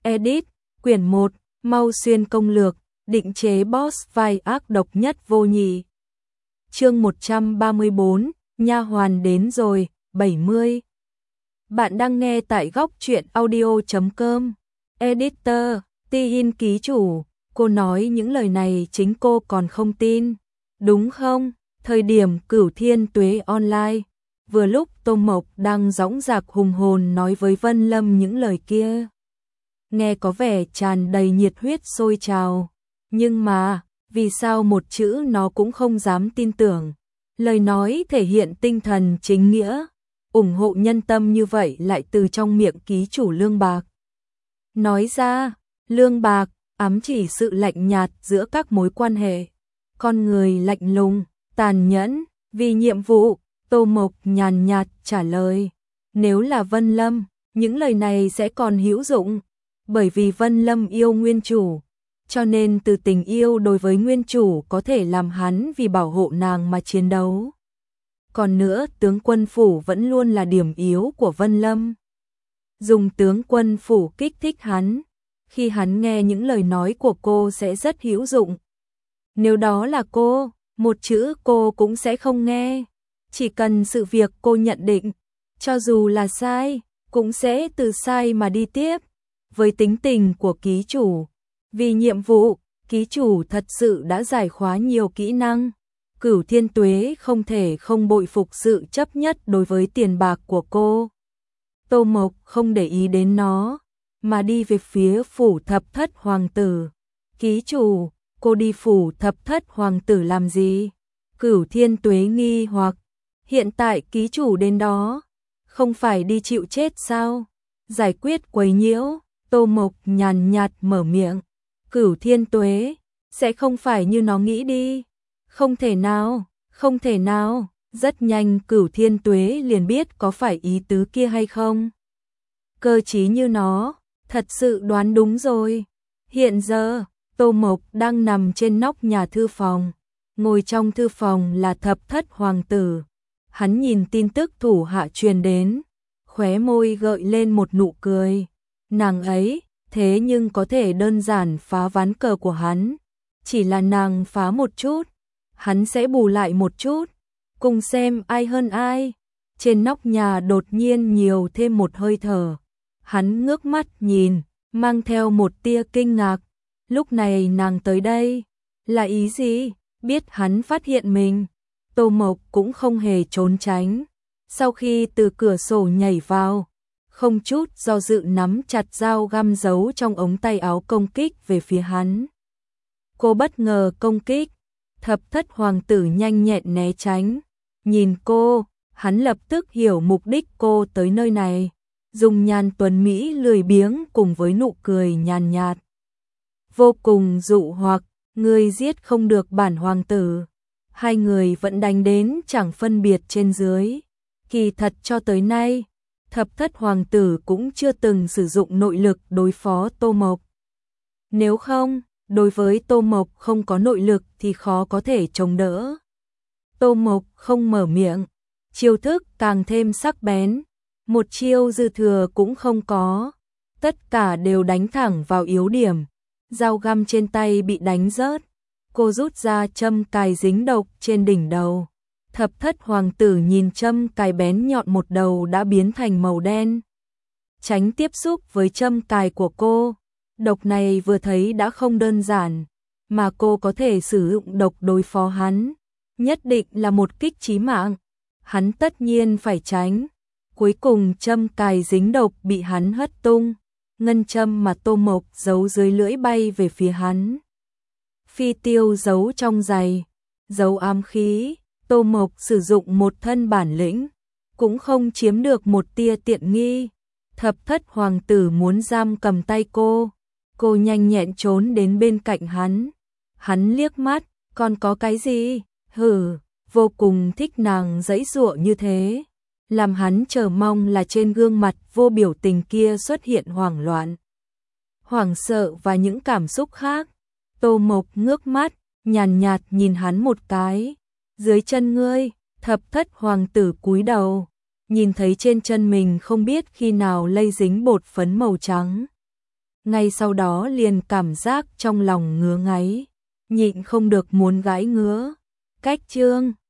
Edit, quyển 1, Mau Xuyên công lược, định chế boss vai ác độc nhất vô nhị. Chương 134, nha hoàn đến rồi, 70. Bạn đang nghe tại góc truyện audio.com. Editor, Tin ký chủ, cô nói những lời này chính cô còn không tin, đúng không? Thời điểm Cửu Thiên Tuế online, vừa lúc Tô Mộc đang dõng dạc hùng hồn nói với Vân Lâm những lời kia. Nghe có vẻ tràn đầy nhiệt huyết sôi trào, nhưng mà, vì sao một chữ nó cũng không dám tin tưởng. Lời nói thể hiện tinh thần chính nghĩa, ủng hộ nhân tâm như vậy lại từ trong miệng ký chủ Lương Bạc. Nói ra, Lương Bạc ám chỉ sự lạnh nhạt giữa các mối quan hệ. Con người lạnh lùng, tàn nhẫn, vì nhiệm vụ, Tô Mộc nhàn nhạt trả lời. Nếu là Vân Lâm, những lời này sẽ còn hữu dụng. Bởi vì Vân Lâm yêu nguyên chủ, cho nên từ tình yêu đối với nguyên chủ có thể làm hắn vì bảo hộ nàng mà chiến đấu. Còn nữa, tướng quân phủ vẫn luôn là điểm yếu của Vân Lâm. Dùng tướng quân phủ kích thích hắn, khi hắn nghe những lời nói của cô sẽ rất hữu dụng. Nếu đó là cô, một chữ cô cũng sẽ không nghe. Chỉ cần sự việc cô nhận định, cho dù là sai, cũng sẽ từ sai mà đi tiếp. Với tính tình của ký chủ, vì nhiệm vụ, ký chủ thật sự đã giải khóa nhiều kỹ năng. Cửu Thiên Tuế không thể không bội phục sự chấp nhất đối với tiền bạc của cô. Tô Mộc không để ý đến nó, mà đi về phía phủ thập thất hoàng tử. Ký chủ, cô đi phủ thập thất hoàng tử làm gì? Cửu Thiên Tuế nghi hoặc, hiện tại ký chủ đến đó, không phải đi chịu chết sao? Giải quyết quấy nhiễu. Tô Mộc nhàn nhạt mở miệng. Cửu Thiên Tuế, sẽ không phải như nó nghĩ đi. Không thể nào, không thể nào. Rất nhanh Cửu Thiên Tuế liền biết có phải ý tứ kia hay không. Cơ trí như nó, thật sự đoán đúng rồi. Hiện giờ, Tô Mộc đang nằm trên nóc nhà thư phòng. Ngồi trong thư phòng là thập thất hoàng tử. Hắn nhìn tin tức thủ hạ truyền đến, khóe môi gợi lên một nụ cười. Nàng ấy, thế nhưng có thể đơn giản phá ván cờ của hắn. Chỉ là nàng phá một chút, hắn sẽ bù lại một chút. Cùng xem ai hơn ai. Trên nóc nhà đột nhiên nhiều thêm một hơi thở. Hắn ngước mắt nhìn, mang theo một tia kinh ngạc. Lúc này nàng tới đây, là ý gì? Biết hắn phát hiện mình, Tô Mộc cũng không hề trốn tránh. Sau khi từ cửa sổ nhảy vào, không chút do dự nắm chặt dao găm giấu trong ống tay áo công kích về phía hắn. Cô bất ngờ công kích, thập thất hoàng tử nhanh nhẹn né tránh. Nhìn cô, hắn lập tức hiểu mục đích cô tới nơi này. Dùng nhan tuấn Mỹ lười biếng cùng với nụ cười nhàn nhạt. Vô cùng dụ hoặc, người giết không được bản hoàng tử. Hai người vẫn đánh đến chẳng phân biệt trên dưới. Kỳ thật cho tới nay, thập thất hoàng tử cũng chưa từng sử dụng nội lực đối phó Tô Mộc. Nếu không, đối với Tô Mộc không có nội lực thì khó có thể chống đỡ. Tô Mộc không mở miệng, chiêu thức càng thêm sắc bén, một chiêu dư thừa cũng không có, tất cả đều đánh thẳng vào yếu điểm. Dao găm trên tay bị đánh rớt, cô rút ra châm cài dính độc trên đỉnh đầu. Thập thất hoàng tử nhìn châm cài bén nhọn một đầu đã biến thành màu đen. Tránh tiếp xúc với châm cài của cô. Độc này vừa thấy đã không đơn giản, mà cô có thể sử dụng độc đối phó hắn. Nhất định là một kích chí mạng. Hắn tất nhiên phải tránh. Cuối cùng châm cài dính độc bị hắn hất tung. Ngân châm mà Tô Mộc giấu dưới lưỡi bay về phía hắn. Phi tiêu giấu trong giày, giấu ám khí. Tô Mộc sử dụng một thân bản lĩnh, cũng không chiếm được một tia tiện nghi. Thập thất hoàng tử muốn giam cầm tay cô nhanh nhẹn trốn đến bên cạnh hắn. Hắn liếc mắt, còn có cái gì? Hừ, vô cùng thích nàng giãy giụa như thế. Làm hắn chờ mong là trên gương mặt vô biểu tình kia xuất hiện hoảng loạn, hoảng sợ và những cảm xúc khác. Tô Mộc ngước mắt, nhàn nhạt nhìn hắn một cái. Dưới chân ngươi, thập thất hoàng tử cúi đầu, nhìn thấy trên chân mình không biết khi nào lây dính bột phấn màu trắng. ngay sau đó liền cảm giác trong lòng ngứa ngáy, nhịn không được muốn gãi ngứa. Cách chương